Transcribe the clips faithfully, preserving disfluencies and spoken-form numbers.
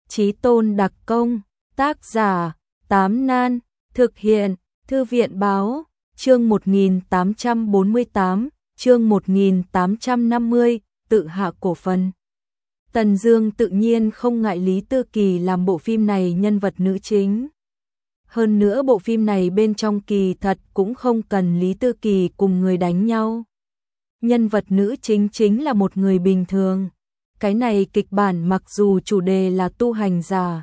Chí Tôn đặc công, tác giả, Tám Nan, thực hiện, Thư viện báo, chương một nghìn tám trăm bốn mươi tám, chương một nghìn tám trăm năm mươi, tự hạ cổ phần. Tần Dương tự nhiên không ngại Lý Tư Kỳ làm bộ phim này nhân vật nữ chính. Hơn nữa bộ phim này bên trong kỳ thật cũng không cần Lý Tư Kỳ cùng người đánh nhau. Nhân vật nữ chính chính là một người bình thường. Cái này kịch bản mặc dù chủ đề là tu hành giả,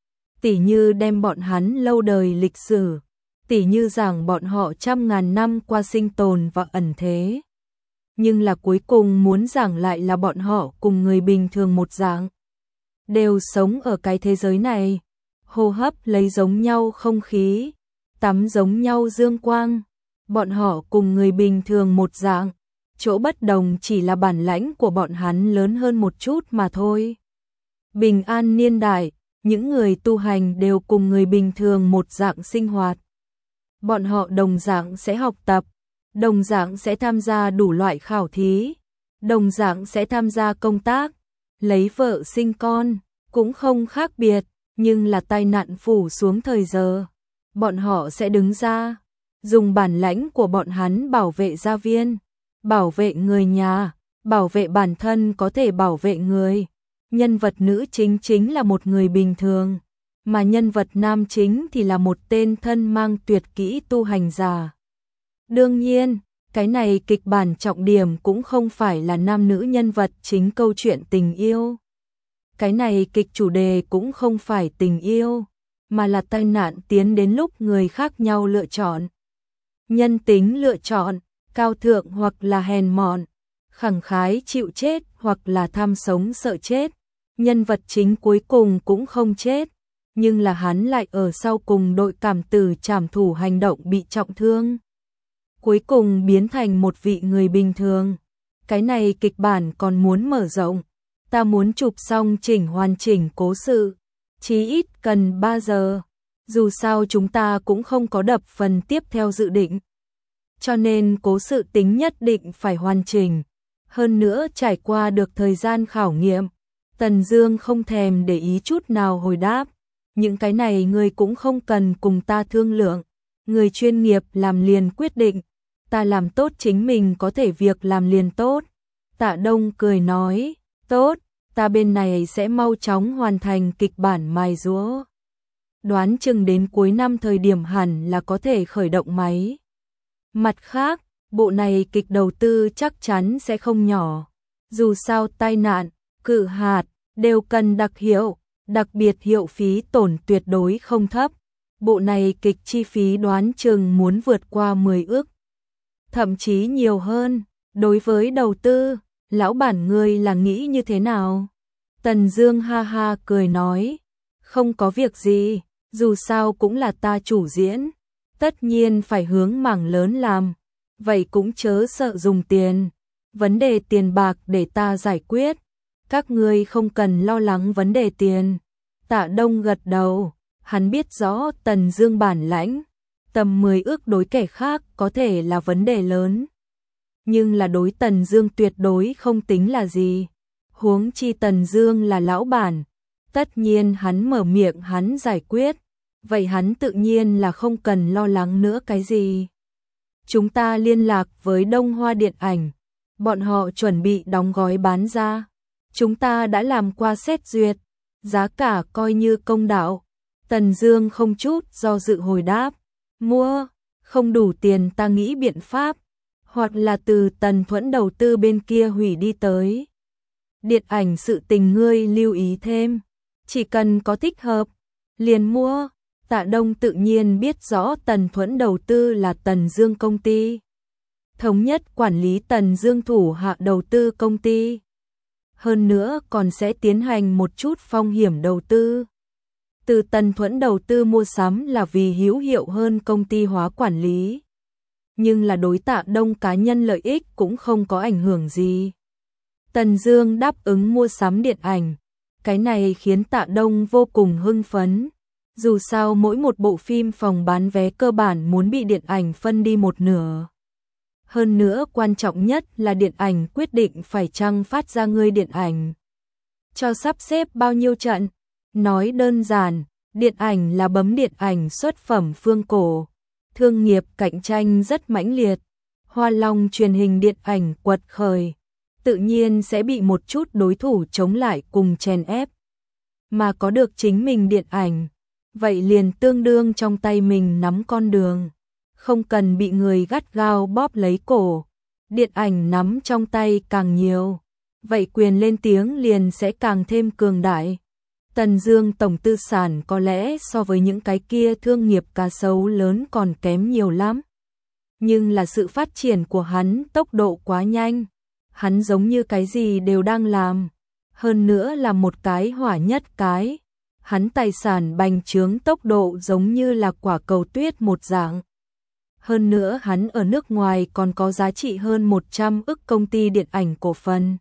tỉ như đem bọn hắn lâu đời lịch sử, tỉ như giảng bọn họ trăm ngàn năm qua sinh tồn và ẩn thế. Nhưng là cuối cùng muốn giảng lại là bọn họ cùng người bình thường một dạng, đều sống ở cái thế giới này, hô hấp lấy giống nhau không khí, tắm giống nhau dương quang, bọn họ cùng người bình thường một dạng, chỗ bất đồng chỉ là bản lãnh của bọn hắn lớn hơn một chút mà thôi. Bình an niên đại, những người tu hành đều cùng người bình thường một dạng sinh hoạt. Bọn họ đồng dạng sẽ học tập, đồng dạng sẽ tham gia đủ loại khảo thí, đồng dạng sẽ tham gia công tác, lấy vợ sinh con, cũng không khác biệt, nhưng là tai nạn phủ xuống thời giờ. Bọn họ sẽ đứng ra, dùng bản lãnh của bọn hắn bảo vệ gia viên, bảo vệ người nhà, bảo vệ bản thân có thể bảo vệ người. Nhân vật nữ chính chính là một người bình thường, mà nhân vật nam chính thì là một tên thân mang tuyệt kỹ tu hành giả. Đương nhiên, cái này kịch bản trọng điểm cũng không phải là nam nữ nhân vật chính câu chuyện tình yêu. Cái này kịch chủ đề cũng không phải tình yêu, mà là tai nạn tiến đến lúc người khác nhau lựa chọn. Nhân tính lựa chọn, cao thượng hoặc là hèn mọn, khẳng khái chịu chết hoặc là tham sống sợ chết. Nhân vật chính cuối cùng cũng không chết, nhưng là hắn lại ở sau cùng đội cảm tử trảm thủ hành động bị trọng thương, cuối cùng biến thành một vị người bình thường. Cái này kịch bản còn muốn mở rộng, ta muốn chụp xong chỉnh hoàn chỉnh cố sự, chí ít cần ba giờ. Dù sao chúng ta cũng không có đập phần tiếp theo dự định, cho nên cố sự tính nhất định phải hoàn chỉnh, hơn nữa trải qua được thời gian khảo nghiệm. Tần Dương không thèm để ý chút nào hồi đáp, những cái này ngươi cũng không cần cùng ta thương lượng, người chuyên nghiệp làm liền quyết định, ta làm tốt chính mình có thể việc làm liền tốt. Tạ Đông cười nói, tốt, ta bên này sẽ mau chóng hoàn thành kịch bản mài giũa. Đoán chừng đến cuối năm thời điểm hẳn là có thể khởi động máy. Mặt khác, bộ này kịch đầu tư chắc chắn sẽ không nhỏ. Dù sao tai nạn, cự hạt, đều cần đặc hiệu, đặc biệt hiệu phí tổn tuyệt đối không thấp. Bộ này kịch chi phí đoán chừng muốn vượt qua mười ức. Thậm chí nhiều hơn. Đối với đầu tư, lão bản ngươi là nghĩ như thế nào? Tần Dương ha ha cười nói, không có việc gì, dù sao cũng là ta chủ diễn, tất nhiên phải hướng mảng lớn làm, vậy cũng chớ sợ dùng tiền, vấn đề tiền bạc để ta giải quyết, các ngươi không cần lo lắng vấn đề tiền. Tạ Đông gật đầu, hắn biết rõ Tần Dương bản lãnh, tầm mười ức đối kẻ khác có thể là vấn đề lớn, nhưng là đối Tần Dương tuyệt đối không tính là gì. Huống chi Tần Dương là lão bản, tất nhiên hắn mở miệng hắn giải quyết, vậy hắn tự nhiên là không cần lo lắng nữa cái gì. Chúng ta liên lạc với Đông Hoa Điện ảnh, bọn họ chuẩn bị đóng gói bán ra. Chúng ta đã làm qua xét duyệt, giá cả coi như công đạo. Tần Dương không chút do dự hồi đáp, mua, không đủ tiền ta nghĩ biện pháp, hoặc là từ Tần Thuẫn đầu tư bên kia hủy đi tới. Điện ảnh sự tình ngươi lưu ý thêm, chỉ cần có thích hợp, liền mua. Tạ Đông tự nhiên biết rõ Tần Thuẫn đầu tư là Tần Dương công ty, thống nhất quản lý Tần Dương thủ hạ đầu tư công ty, hơn nữa còn sẽ tiến hành một chút phong hiểm đầu tư. Từ Tần Thuẫn đầu tư mua sắm là vì hữu hiệu hơn công ty hóa quản lý, nhưng là đối Tạ Đông cá nhân lợi ích cũng không có ảnh hưởng gì. Tần Dương đáp ứng mua sắm điện ảnh, cái này khiến Tạ Đông vô cùng hưng phấn. Dù sao mỗi một bộ phim phòng bán vé cơ bản muốn bị điện ảnh phân đi một nửa. Hơn nữa quan trọng nhất là điện ảnh quyết định phải chăng phát ra ngươi điện ảnh. Cho sắp xếp bao nhiêu trận, Nói đơn giản, điện ảnh là bấm điện ảnh xuất phẩm phương cổ, thương nghiệp cạnh tranh rất mãnh liệt. Hoa Long truyền hình điện ảnh quật khởi, tự nhiên sẽ bị một chút đối thủ chống lại cùng chèn ép. Mà có được chính mình điện ảnh, vậy liền tương đương trong tay mình nắm con đường, không cần bị người gắt gao bóp lấy cổ. Điện ảnh nắm trong tay càng nhiều, vậy quyền lên tiếng liền sẽ càng thêm cường đại. Tần Dương tổng tư sản có lẽ so với những cái kia thương nghiệp cá sấu lớn còn kém nhiều lắm. Nhưng là sự phát triển của hắn tốc độ quá nhanh, hắn giống như cái gì đều đang làm, hơn nữa là một cái hỏa nhất cái. Hắn tài sản bành trướng tốc độ giống như là quả cầu tuyết một dạng. Hơn nữa hắn ở nước ngoài còn có giá trị hơn một trăm ức công ty điện ảnh cổ phần.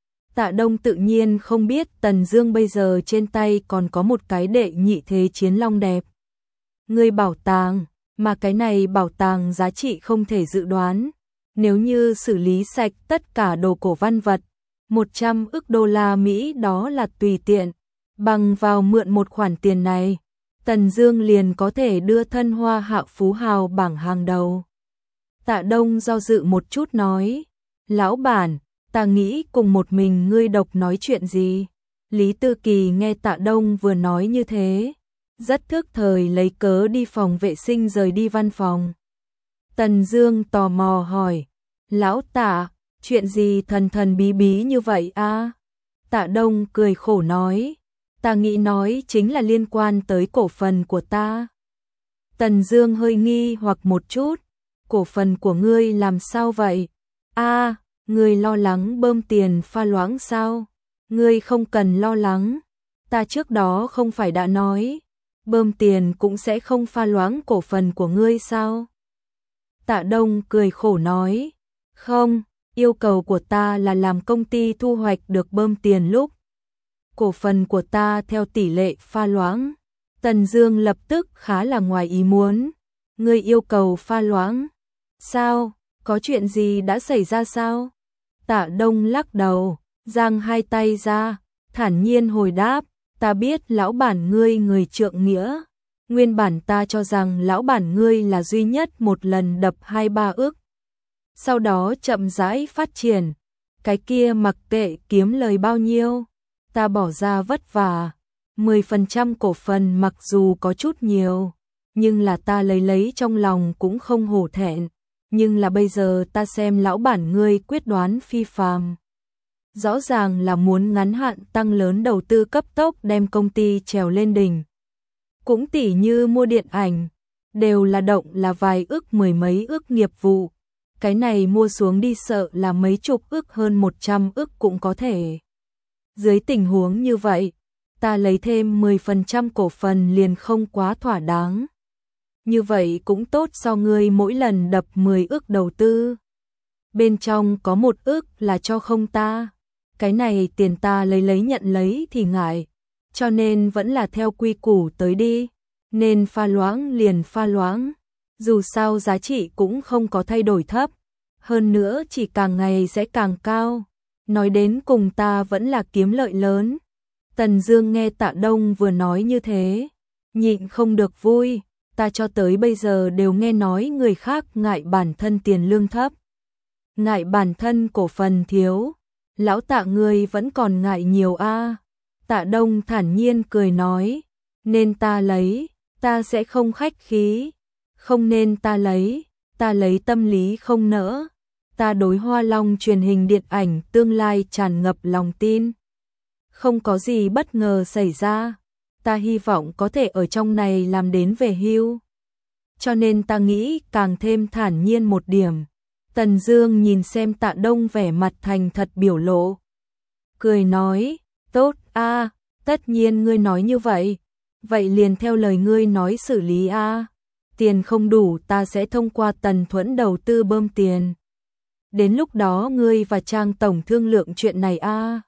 Tạ Đông tự nhiên không biết Tần Dương bây giờ trên tay còn có một cái đệ nhị thế chiến long đẹp. Người bảo tàng, mà cái này bảo tàng giá trị không thể dự đoán. Nếu như xử lý sạch tất cả đồ cổ văn vật, một trăm ức đô la Mỹ đó là tùy tiện. Bằng vào mượn một khoản tiền này, Tần Dương liền có thể đưa thân Hoa Hạ phú hào bảng hàng đầu. Tạ Đông do dự một chút nói, lão bản, ta nghĩ cùng một mình ngươi độc nói chuyện gì. Lý Tư Kỳ nghe Tạ Đông vừa nói như thế, rất thức thời lấy cớ đi phòng vệ sinh rời đi văn phòng. Tần Dương tò mò hỏi, lão Tạ, chuyện gì thần thần bí bí như vậy a? Tạ Đông cười khổ nói, ta nghĩ nói chính là liên quan tới cổ phần của ta. Tần Dương hơi nghi hoặc một chút, cổ phần của ngươi làm sao vậy? A, ngươi lo lắng bơm tiền pha loãng sao? Ngươi không cần lo lắng, ta trước đó không phải đã nói, bơm tiền cũng sẽ không pha loãng cổ phần của ngươi sao? Tạ Đông cười khổ nói, không, yêu cầu của ta là làm công ty thu hoạch được bơm tiền lúc cổ phần của ta theo tỷ lệ pha loãng. Tần Dương lập tức khá là ngoài ý muốn, ngươi yêu cầu pha loãng? Sao, có chuyện gì đã xảy ra sao? Tạ Đông lắc đầu, giang hai tay ra, thản nhiên hồi đáp, ta biết lão bản ngươi người trượng nghĩa, nguyên bản ta cho rằng lão bản ngươi là duy nhất một lần đập hai ba ức. Sau đó chậm rãi phát triển, cái kia mặc kệ kiếm lời bao nhiêu, ta bỏ ra vất vả, mười phần trăm cổ phần mặc dù có chút nhiều, nhưng là ta lấy lấy trong lòng cũng không hổ thẹn, nhưng là bây giờ ta xem lão bản ngươi quyết đoán phi phàm. Rõ ràng là muốn ngắn hạn tăng lớn đầu tư cấp tốc đem công ty trèo lên đỉnh. Cũng tỉ như mua điện ảnh, đều là động là vài ức mười mấy ức nghiệp vụ. Cái này mua xuống đi sợ là mấy chục ức hơn một trăm ức cũng có thể. Dưới tình huống như vậy, ta lấy thêm mười phần trăm cổ phần liền không quá thỏa đáng. Như vậy cũng tốt so ngươi mỗi lần đập mười ức đầu tư. Bên trong có một ức là cho không ta. Cái này tiền ta lấy lấy nhận lấy thì ngại. Cho nên vẫn là theo quy củ tới đi. Nên pha loãng liền pha loãng. Dù sao giá trị cũng không có thay đổi thấp. Hơn nữa chỉ càng ngày sẽ càng cao. Nói đến cùng ta vẫn là kiếm lợi lớn. Tần Dương nghe Tạ Đông vừa nói như thế, nhịn không được vui. Ta cho tới bây giờ đều nghe nói người khác ngại bản thân tiền lương thấp, ngại bản thân cổ phần thiếu. Lão Tạ ngươi vẫn còn ngại nhiều a. À. Tạ Đông thản nhiên cười nói, nên ta lấy, ta sẽ không khách khí. Không nên ta lấy, ta lấy tâm lý không nỡ. Ta đối Hoa Long truyền hình điện ảnh tương lai tràn ngập lòng tin. Không có gì bất ngờ xảy ra, ta hy vọng có thể ở trong này làm đến về hưu. Cho nên ta nghĩ càng thêm thản nhiên một điểm. Tần Dương nhìn xem Tạ Đông vẻ mặt thành thật biểu lộ, cười nói, tốt a, à, tất nhiên ngươi nói như vậy, vậy liền theo lời ngươi nói xử lý a. À. Tiền không đủ ta sẽ thông qua Tần Thuẫn đầu tư bơm tiền. Đến lúc đó ngươi và Trang tổng thương lượng chuyện này a. À.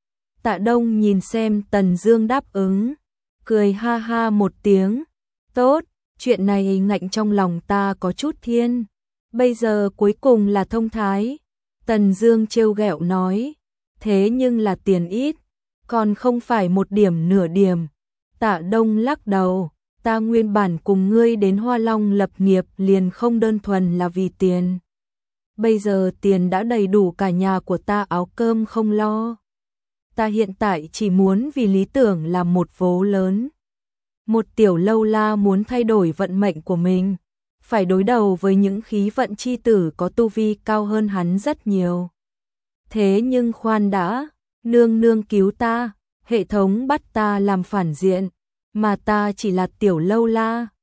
Tạ Đông nhìn xem Tần Dương đáp ứng, cười ha ha một tiếng, tốt, chuyện này ngạnh trong lòng ta có chút thiên. Bây giờ cuối cùng là thông thái. Tần Dương trêu ghẹo nói, thế nhưng là tiền ít, còn không phải một điểm nửa điểm. Tạ Đông lắc đầu, ta nguyên bản cùng ngươi đến Hoa Long lập nghiệp liền không đơn thuần là vì tiền. Bây giờ tiền đã đầy đủ cả nhà của ta áo cơm không lo. Ta hiện tại chỉ muốn vì lý tưởng làm một vố lớn. Một tiểu lâu la muốn thay đổi vận mệnh của mình, phải đối đầu với những khí vận chi tử có tu vi cao hơn hắn rất nhiều. Thế nhưng khoan đã, nương nương cứu ta, hệ thống bắt ta làm phản diện, mà ta chỉ là tiểu lâu la,